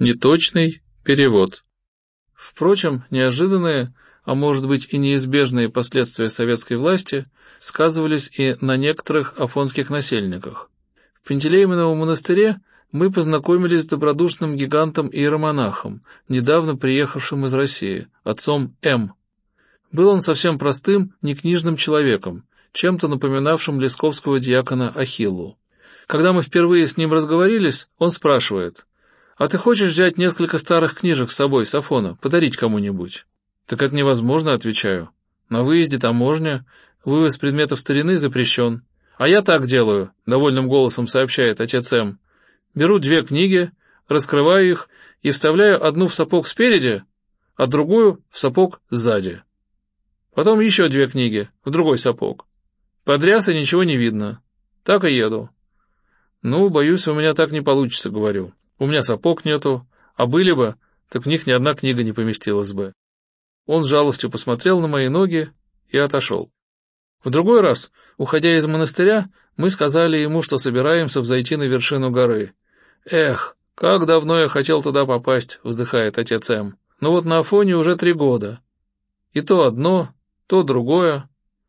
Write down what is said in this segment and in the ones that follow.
Неточный перевод. Впрочем, неожиданные, а может быть и неизбежные последствия советской власти сказывались и на некоторых афонских насельниках. В Пантелеимоновом монастыре мы познакомились с добродушным гигантом-иеромонахом, недавно приехавшим из России, отцом М. Был он совсем простым, некнижным человеком, чем-то напоминавшим лесковского диакона Ахиллу. Когда мы впервые с ним разговорились, он спрашивает: «А ты хочешь взять несколько старых книжек с собой с Афона, подарить кому-нибудь?» «Так это невозможно», — отвечаю. «На выезде таможня, вывоз предметов старины запрещен». «А я так делаю», — довольным голосом сообщает отец М. «Беру 2 книги, раскрываю их и вставляю одну в сапог спереди, а другую в сапог сзади. Потом еще 2 книги в другой сапог. Подряс и ничего не видно. Так и еду». «Ну, боюсь, у меня так не получится», — говорю. «У меня сапог нету, а были бы, так в них ни одна книга не поместилась бы». Он с жалостью посмотрел на мои ноги и отошел. В другой раз, уходя из монастыря, мы сказали ему, что собираемся взойти на вершину горы. «Эх, как давно я хотел туда попасть», — вздыхает отец М. «Но вот на Афоне уже 3 года. И то одно, то другое,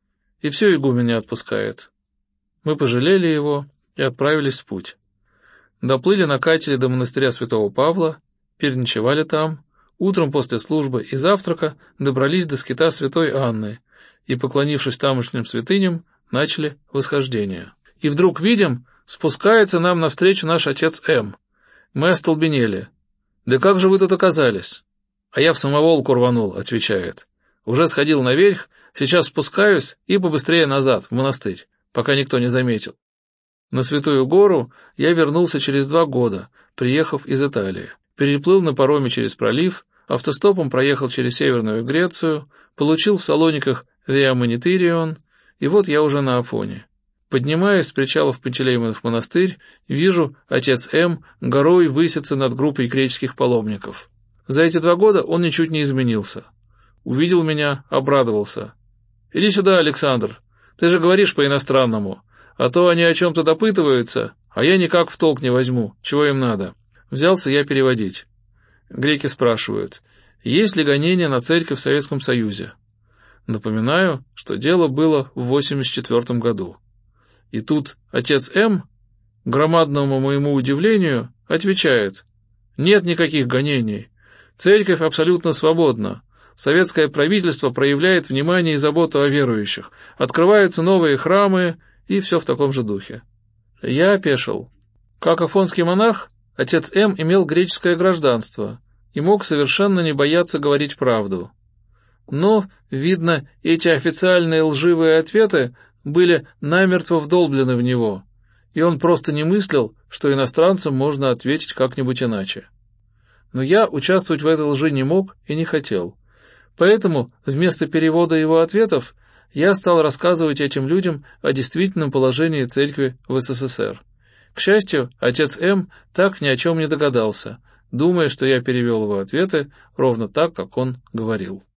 и все игумен не отпускает». Мы пожалели его и отправились в путь. Доплыли на катере до монастыря святого Павла, переночевали там, утром после службы и завтрака добрались до скита святой Анны и, поклонившись тамошним святыням, начали восхождение. И вдруг видим, спускается нам навстречу наш отец М. Мы остолбенели. «Да как же вы тут оказались?» «А я в самоволку рванул», — отвечает. «Уже сходил наверх, сейчас спускаюсь и побыстрее назад, в монастырь, пока никто не заметил». На Святую Гору я вернулся через 2 года, приехав из Италии. Переплыл на пароме через пролив, автостопом проехал через Северную Грецию, получил в Салониках Via Monitirion, и вот я уже на Афоне. Поднимаясь с причала в Пантелеимонов монастырь, вижу, отец М. горой высится над группой греческих паломников. За эти 2 года он ничуть не изменился. Увидел меня, обрадовался. «Иди сюда, Александр, ты же говоришь по-иностранному, а то они о чем-то допытываются, а я никак в толк не возьму, чего им надо». Взялся я переводить. Греки спрашивают, есть ли гонения на церковь в Советском Союзе. Напоминаю, что дело было в 1984 году. И тут отец М., к громадному моему удивлению, отвечает: нет никаких гонений. Церковь абсолютно свободна. Советское правительство проявляет внимание и заботу о верующих. Открываются новые храмы и все в таком же духе. Я опешил. Как афонский монах, отец М. имел греческое гражданство и мог совершенно не бояться говорить правду. Но, видно, эти официальные лживые ответы были намертво вдолблены в него, и он просто не мыслил, что иностранцам можно ответить как-нибудь иначе. Но я участвовать в этой лжи не мог и не хотел. Поэтому вместо перевода его ответов я стал рассказывать этим людям о действительном положении церкви в СССР. К счастью, отец М. так ни о чем не догадался, думая, что я перевел его ответы ровно так, как он говорил.